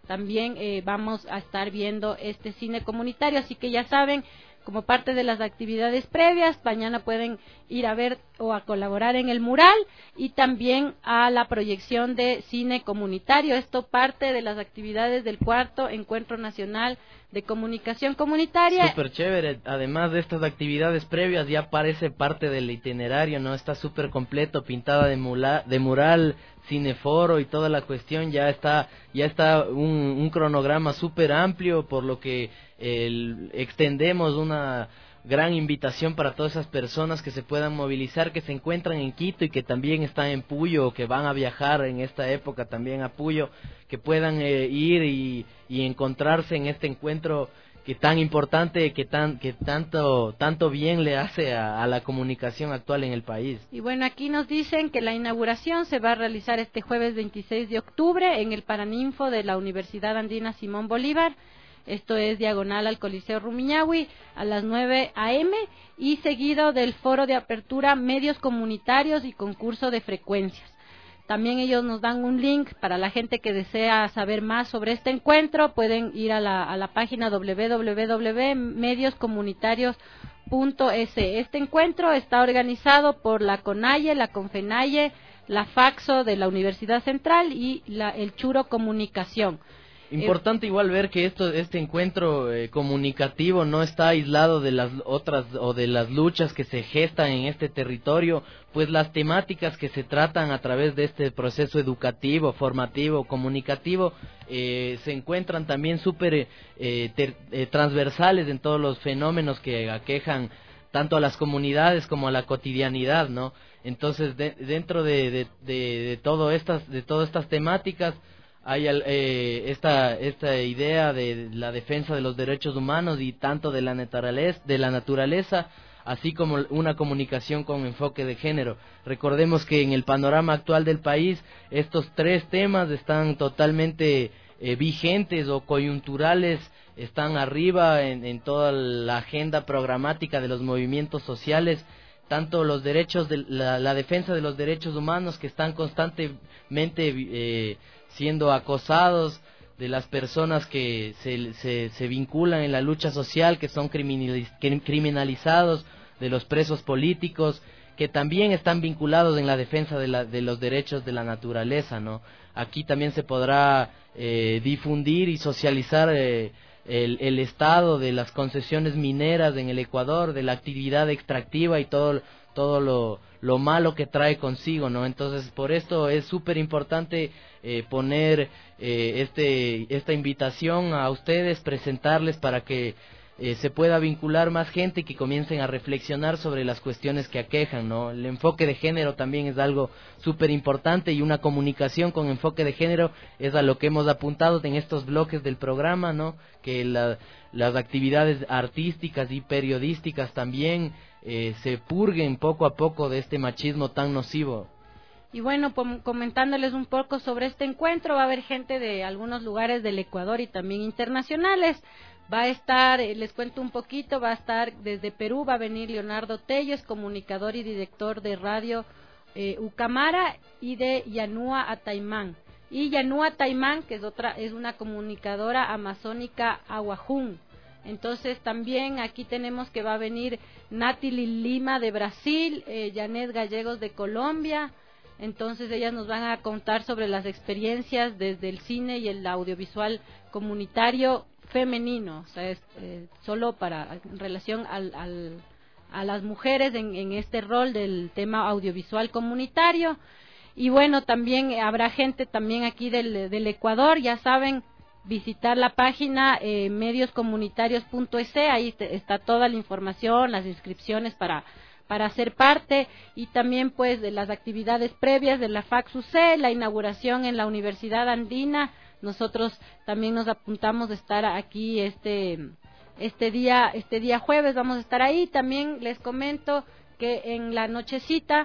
también eh, vamos a estar viendo este cine comunitario, así que ya saben, como parte de las actividades previas, mañana pueden ir a ver o a colaborar en el mural y también a la proyección de cine comunitario. Esto parte de las actividades del cuarto Encuentro Nacional de Comunicación Comunitaria. Súper chévere, además de estas actividades previas ya parece parte del itinerario, ¿no? Está súper completo, pintada de, mula, de mural, cineforo y toda la cuestión, ya está ya está un, un cronograma súper amplio, por lo que el, extendemos una gran invitación para todas esas personas que se puedan movilizar, que se encuentran en Quito y que también están en Puyo, o que van a viajar en esta época también a Puyo, que puedan eh, ir y, y encontrarse en este encuentro que tan importante, que tan que tanto tanto bien le hace a, a la comunicación actual en el país. Y bueno, aquí nos dicen que la inauguración se va a realizar este jueves veintiséis de octubre en el Paraninfo de la Universidad Andina Simón Bolívar. Esto es diagonal al Coliseo Rumiñahui, a las nueve a eme, y seguido del foro de apertura Medios Comunitarios y concurso de frecuencias. También ellos nos dan un link para la gente que desea saber más sobre este encuentro. Pueden ir a la, a la página doble u doble u doble u punto medios comunitarios punto es. Este encuentro está organizado por la CONAIE, la CONFENAIE, la FAXO de la Universidad Central y la, el Churo Comunicación. Importante igual ver que esto, este encuentro eh, comunicativo no está aislado de las otras o de las luchas que se gestan en este territorio, pues las temáticas que se tratan a través de este proceso educativo, formativo, comunicativo, eh, se encuentran también súper eh, ter, eh, transversales en todos los fenómenos que aquejan tanto a las comunidades como a la cotidianidad, ¿no? Entonces, de, dentro de, de, de, de todo estas, de todas estas temáticas, hay eh, esta esta idea de la defensa de los derechos humanos y tanto de la naturaleza, de la naturaleza, así como una comunicación con enfoque de género. Recordemos que en el panorama actual del país estos tres temas están totalmente eh, vigentes o coyunturales, están arriba en, en toda la agenda programática de los movimientos sociales, tanto los derechos de la, la defensa de los derechos humanos, que están constantemente eh, siendo acosados, de las personas que se, se, se vinculan en la lucha social, que son criminalizados, de los presos políticos, que también están vinculados en la defensa de, la, de los derechos de la naturaleza, ¿no? Aquí también se podrá eh, difundir y socializar eh, el, el estado de las concesiones mineras en el Ecuador, de la actividad extractiva y todo todo lo, lo malo que trae consigo, ¿no? Entonces, por esto es súper importante eh, poner eh, este esta invitación a ustedes, presentarles para que eh, se pueda vincular más gente y que comiencen a reflexionar sobre las cuestiones que aquejan, ¿no? El enfoque de género también es algo súper importante, y una comunicación con enfoque de género es a lo que hemos apuntado en estos bloques del programa, ¿no? Que la, las actividades artísticas y periodísticas también Eh, se purguen poco a poco de este machismo tan nocivo. Y bueno, comentándoles un poco sobre este encuentro, va a haber gente de algunos lugares del Ecuador y también internacionales. Va a estar, les cuento un poquito, va a estar desde Perú, va a venir Leonardo Telles, comunicador y director de Radio eh, Ucamara, y de Yanúa Ataimán. Y Yanúa Ataimán, que es otra, es una comunicadora amazónica aguajún. Entonces también aquí tenemos que va a venir Natili Lima de Brasil, eh, Janet Gallegos de Colombia. Entonces ellas nos van a contar sobre las experiencias desde el cine y el audiovisual comunitario femenino, o sea, es, eh, solo para en relación al, al, a las mujeres en, en este rol del tema audiovisual comunitario. Y bueno, también habrá gente también aquí del, del Ecuador, ya saben, visitar la página eh, medios comunitarios punto es, ahí te, está toda la información, las inscripciones para para ser parte, y también pues de las actividades previas de la FACS-U C, la inauguración en la Universidad Andina. Nosotros también nos apuntamos a estar aquí este este día este día jueves, vamos a estar ahí. También les comento que en la nochecita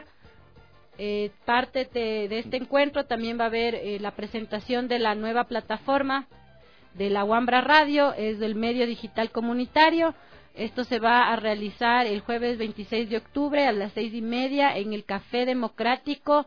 eh, parte de, de este encuentro también va a haber eh, la presentación de la nueva plataforma de la Wambra Radio, es del medio digital comunitario. Esto se va a realizar el jueves veintiséis de octubre a las seis y media en el Café Democrático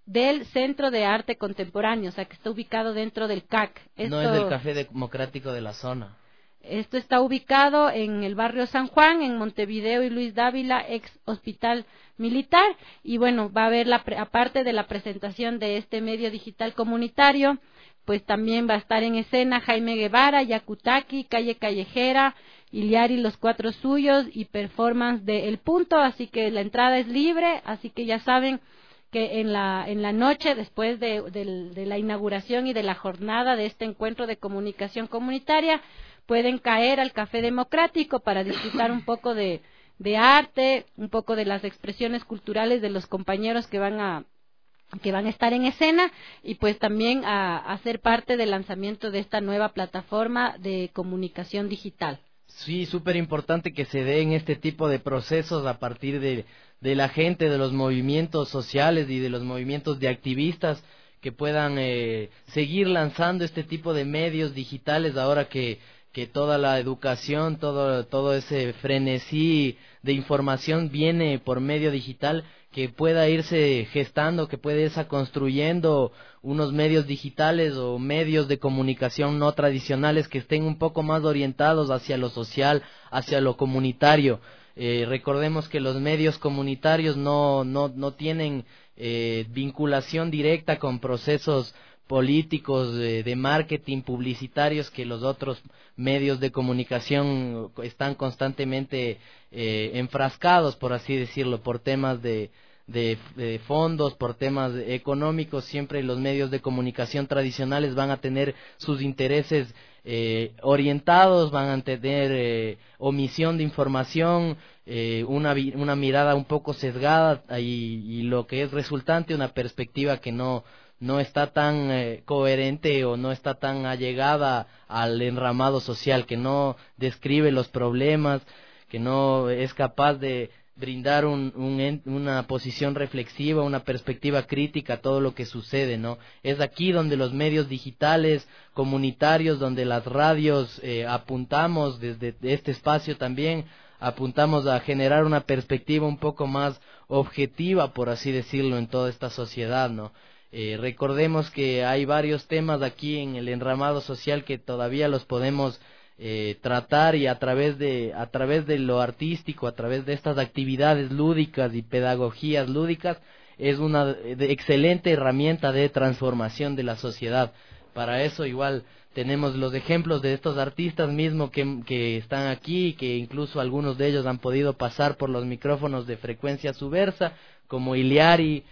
del Centro de Arte Contemporáneo, o sea que está ubicado dentro del C A C. Esto, no es del Café Democrático de la zona. Esto está ubicado en el barrio San Juan, en Montevideo y Luis Dávila, ex hospital militar. Y bueno, va a haber, la, aparte de la presentación de este medio digital comunitario, pues también va a estar en escena Jaime Guevara, Yakutaki, Calle Callejera, Iliari Los Cuatro Suyos y performance de El Punto. Así que la entrada es libre, así que ya saben que en la, en la noche, después de, de, de la inauguración y de la jornada de este encuentro de comunicación comunitaria, pueden caer al Café Democrático para disfrutar un poco de, de arte, un poco de las expresiones culturales de los compañeros que van a que van a estar en escena y pues también a, a ser parte del lanzamiento de esta nueva plataforma de comunicación digital. Sí, súper importante que se den este tipo de procesos a partir de, de la gente, de los movimientos sociales y de los movimientos de activistas que puedan eh, seguir lanzando este tipo de medios digitales ahora que que toda la educación, todo todo ese frenesí de información viene por medio digital, que pueda irse gestando, que pueda irse construyendo unos medios digitales o medios de comunicación no tradicionales que estén un poco más orientados hacia lo social, hacia lo comunitario. Eh, recordemos que los medios comunitarios no no no tienen eh, vinculación directa con procesos políticos, de, de marketing, publicitarios, que los otros medios de comunicación están constantemente eh, enfrascados, por así decirlo, por temas de, de, de fondos, por temas económicos. Siempre los medios de comunicación tradicionales van a tener sus intereses eh, orientados, van a tener eh, omisión de información, eh, una, una mirada un poco sesgada y, y lo que es resultante, una perspectiva que no no está tan eh, coherente o no está tan allegada al enramado social, que no describe los problemas, que no es capaz de brindar un, un, una posición reflexiva, una perspectiva crítica a todo lo que sucede, ¿no? Es aquí donde los medios digitales, comunitarios, donde las radios eh, apuntamos desde este espacio también, apuntamos a generar una perspectiva un poco más objetiva, por así decirlo, en toda esta sociedad, ¿no? Eh, recordemos que hay varios temas aquí en el enramado social que todavía los podemos eh, tratar, y a través de a través de lo artístico, a través de estas actividades lúdicas y pedagogías lúdicas, es una excelente herramienta de transformación de la sociedad. Para eso igual tenemos los ejemplos de estos artistas mismos que, que están aquí, que incluso algunos de ellos han podido pasar por los micrófonos de Frecuencia Subversa, como Iliari,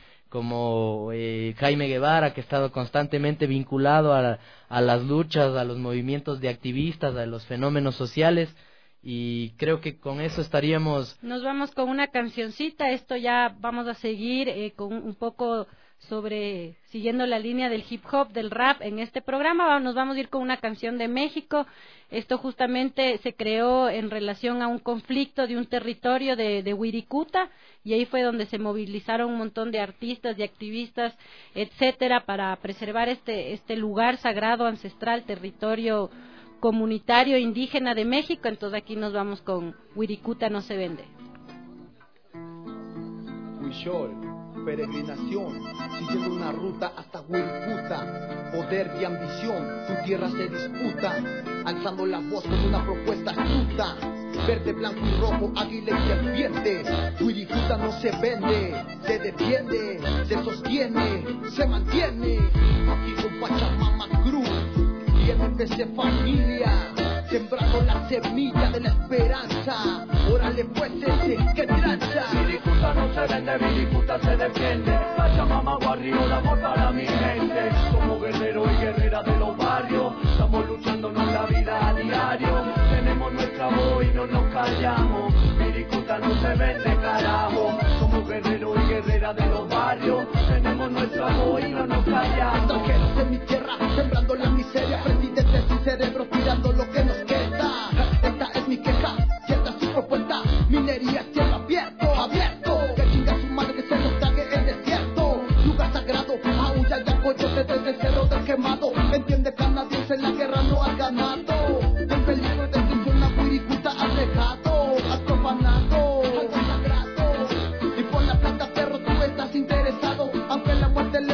como eh, Jaime Guevara, que ha estado constantemente vinculado a, a las luchas, a los movimientos de activistas, a los fenómenos sociales, y creo que con eso estaríamos. Nos vamos con una cancioncita. Esto ya vamos a seguir eh, con un poco sobre, siguiendo la línea del hip hop, del rap en este programa. Nos vamos a ir con una canción de México. Esto justamente se creó en relación a un conflicto de un territorio de, de Wirikuta, y ahí fue donde se movilizaron un montón de artistas y activistas, etcétera, para preservar este este lugar sagrado, ancestral, territorio comunitario indígena de México. Entonces aquí nos vamos con Wirikuta no se vende. Huichol, peregrinación, siguiendo una ruta hasta Wirikuta, poder y ambición, su tierra se disputa, alzando la voz con una propuesta astuta, verde, blanco y rojo, águila y serpiente. Wirikuta no se vende, se defiende, se sostiene, se mantiene, aquí con Pachamama Cruz y M P C Familia, sembrando la semilla de la esperanza. Órale pues ese que tranza. Wirikuta no se vende, Wirikuta se defiende. Pachamama Guarrio, la voz para mi gente. Como guerrero y guerrera de los barrios, estamos luchándonos la vida a diario. Tenemos nuestra voz y no nos callamos. Wirikuta no se vende, carajo. Somos guerreros y guerreras de los barrios. Tenemos nuestra voz y no nos callamos. Extranjeros en mi tierra, sembrando la miseria. Presidentes y cerebros tirando lo que nos queda. Esta es mi queja, cierta su propuesta. Minería, cielo abierto, abierto. Que chinga su madre, que se nos trague el desierto. Lugar sagrado, aún ya ya coyote desde el cerro del quemado. Entiende canadiense, en la guerra no ha ganado. El peligro de extinción a Wirikuta ha dejado. Has profanado algo sagrado. Y por la plata, perro, tú estás interesado. Aunque la muerte le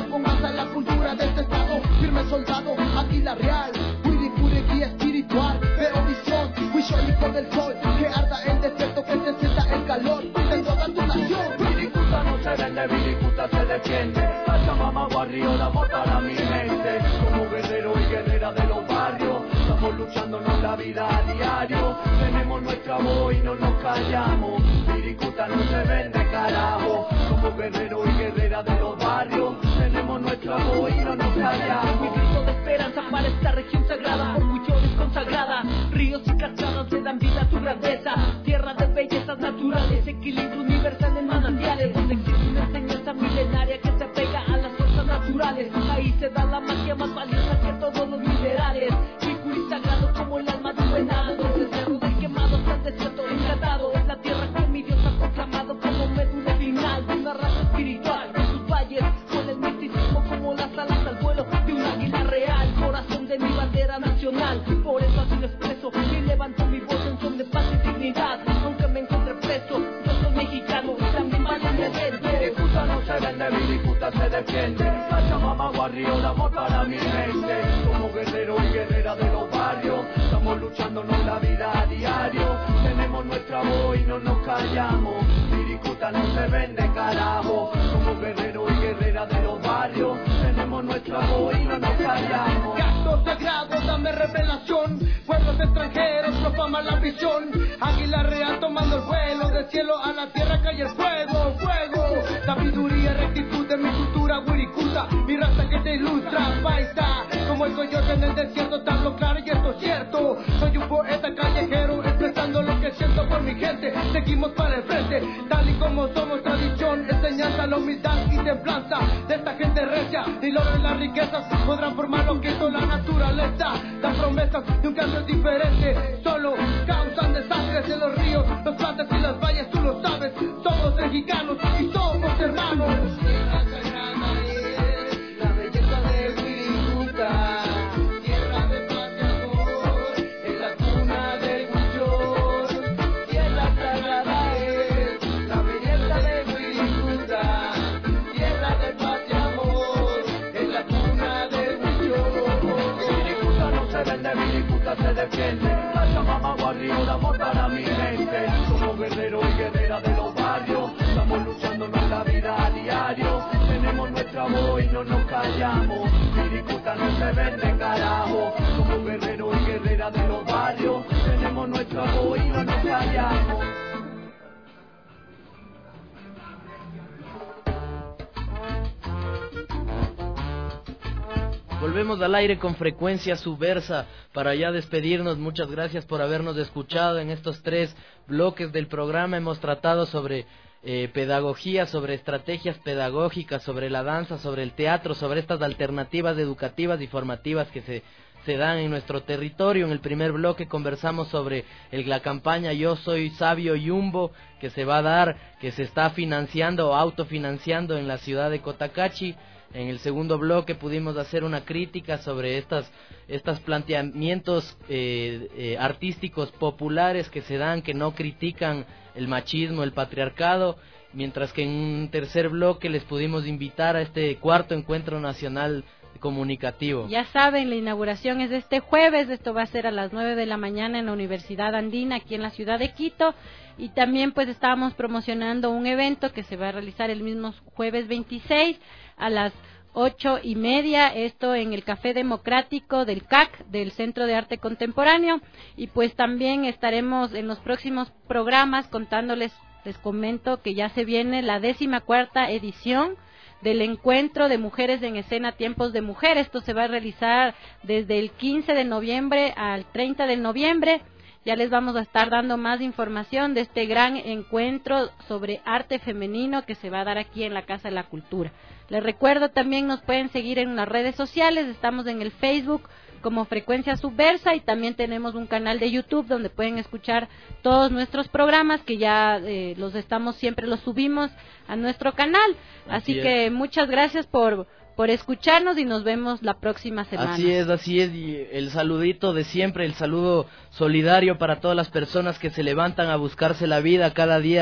soldado, águila real. Willy pure guía espiritual, veo visión. Fui yo el hijo del sol, que arda el desierto, que se sienta el calor de toda tu nación. Viricuta no se vende, Viricuta se defiende. Pachamama Guarriola bota mi mente. Como guerrero y guerrera de los barrios, estamos luchándonos la vida a diario. Tenemos nuestra voz y no nos callamos. Viricuta no se vende, carajo. Como guerrero y guerrera de los barrios, tenemos nuestra voz y no nos callamos. Mi grito de esperanza para esta región sagrada, orgullo desconsagrada. Ríos y cascadas le dan vida a tu grandeza. Tierra de bellezas naturales, equilibrio universal en manantiales, donde existe una enseñanza milenaria que se apega a las fuerzas naturales. Ahí se da la magia más valiosa que todos los minerales. Vicuri sagrado como el alma de un venado, desde el cerro del quemado hasta el desierto encantado. Es la tierra que mi Dios ha proclamado como médula final de una raza espiritual. En sus valles con el misticismo como las alas al vuelo de un águila real. Corazón de mi bandera nacional, por eso así lo expreso y levanto mi voz en son de paz y dignidad. Aunque me encuentre preso, yo soy mexicano y también vale mi evento. Viricuta no se vende, Viricuta se defiende. Pachamama Guarriola amor para mi mente. Como guerrero y guerrera de los barrios, estamos luchándonos la vida a diario. Tenemos nuestra voz y no nos callamos. Viricuta no se vende, carajo. Como guerrero y guerrera de los barrios, tenemos nuestra voz y no nos callamos. Gatos sagrados, dame revelación. Pueblos extranjeros profaman la visión. Águila real tomando el vuelo, del cielo a la tierra cae el fuego, fuego. Sabiduría, rectitud de mi cultura, Wirikuta, mi raza que te ilustra, paisa. Como el coyote en el desierto, te hablo claro y esto es cierto. Soy un poeta callejero, expresando lo que siento por mi gente. Seguimos para el frente, tal y como somos tradición, enseñanza, la humildad y templanza de esta gente recia. Y el oro y las riquezas podrán formar lo que hizo la naturaleza. Las promesas de un cambio diferente solo causan desastres en los ríos, los plantas y las valles, tú lo sabes. Somos mexicanos y somos hermanos. Tierra sagrada es la belleza de Wirikuta, tierra de paz y amor, es la cuna del bullón. Tierra sagrada es la belleza de Wirikuta, tierra de paz y amor, es la cuna del bullón. Viricuta no se vende, Viricuta se defiende. Pachamama Guarriola amor para mi mente. Como guerrero y guerrera de los barrios, estamos luchándonos la vida a diario. Tenemos nuestra voz y no nos callamos. Viricuta no se vende, carajo. Como guerrero y guerrera de los barrios, tenemos nuestra voz y no nos callamos. Volvemos al aire con Frecuencia Subversa para ya despedirnos. Muchas gracias por habernos escuchado en estos tres bloques del programa. Hemos tratado sobre eh, pedagogía, sobre estrategias pedagógicas, sobre la danza, sobre el teatro, sobre estas alternativas educativas y formativas que se, se dan en nuestro territorio. En el primer bloque conversamos sobre el, la campaña Yo Soy Sabio Yumbo, que se va a dar, que se está financiando o autofinanciando en la ciudad de Cotacachi. En el segundo bloque pudimos hacer una crítica sobre estas estos planteamientos eh, eh, artísticos populares que se dan, que no critican el machismo, el patriarcado, mientras que en un tercer bloque les pudimos invitar a este cuarto encuentro nacional comunicativo. Ya saben, la inauguración es este jueves, esto va a ser a las nueve de la mañana en la Universidad Andina, aquí en la ciudad de Quito, y también pues estábamos promocionando un evento que se va a realizar el mismo jueves veintiséis a las ocho y media, esto en el Café Democrático del C A C, del Centro de Arte Contemporáneo, y pues también estaremos en los próximos programas contándoles, les comento que ya se viene la décima cuarta edición del encuentro de mujeres en escena Tiempos de Mujer. Esto se va a realizar desde el quince de noviembre al treinta de noviembre. Ya les vamos a estar dando más información de este gran encuentro sobre arte femenino que se va a dar aquí en la Casa de la Cultura. Les recuerdo también nos pueden seguir en las redes sociales, estamos en el Facebook como Frecuencia Subversa y también tenemos un canal de YouTube donde pueden escuchar todos nuestros programas que ya eh, los estamos, siempre los subimos a nuestro canal. Así, Así que muchas gracias por... por escucharnos y nos vemos la próxima semana. Así es, así es, y el saludito de siempre, el saludo solidario para todas las personas que se levantan a buscarse la vida cada día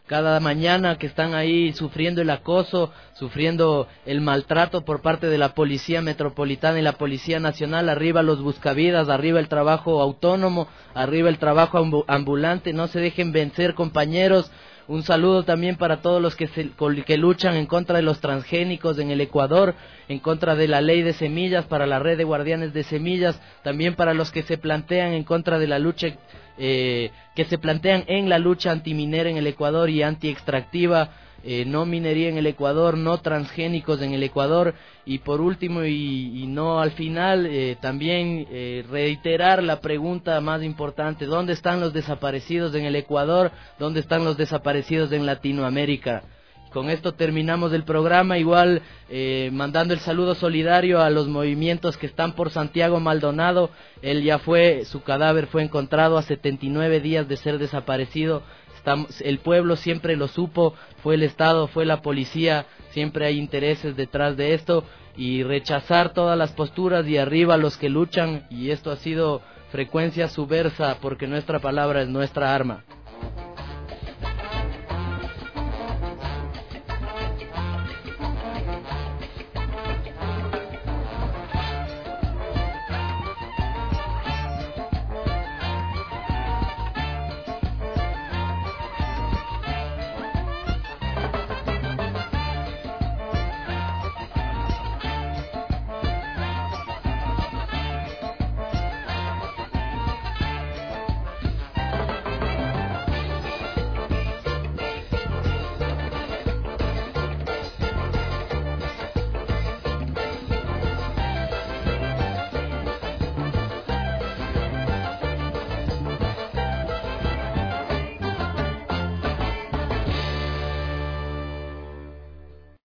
cada mañana, que están ahí sufriendo el acoso, sufriendo el maltrato por parte de la Policía Metropolitana y la Policía Nacional. Arriba los buscavidas, arriba el trabajo autónomo, arriba el trabajo ambulante. No se dejen vencer, compañeros. Un saludo también para todos los que, se, que luchan en contra de los transgénicos en el Ecuador, en contra de la ley de semillas, para la red de guardianes de semillas, también para los que se plantean en contra de la lucha, eh, que se plantean en la lucha antiminera en el Ecuador y antiextractiva. Eh, no minería en el Ecuador, no transgénicos en el Ecuador. Y por último y, y no al final, eh, también eh, reiterar la pregunta más importante: ¿dónde están los desaparecidos en el Ecuador? ¿Dónde están los desaparecidos en Latinoamérica? Con esto terminamos el programa, igual eh, mandando el saludo solidario a los movimientos que están por Santiago Maldonado. Él ya fue, su cadáver fue encontrado a setenta y nueve días de ser desaparecido. Estamos, el pueblo siempre lo supo, fue el Estado, fue la policía, siempre hay intereses detrás de esto, y rechazar todas las posturas y arriba los que luchan. Y esto ha sido Frecuencia Subversa, porque nuestra palabra es nuestra arma.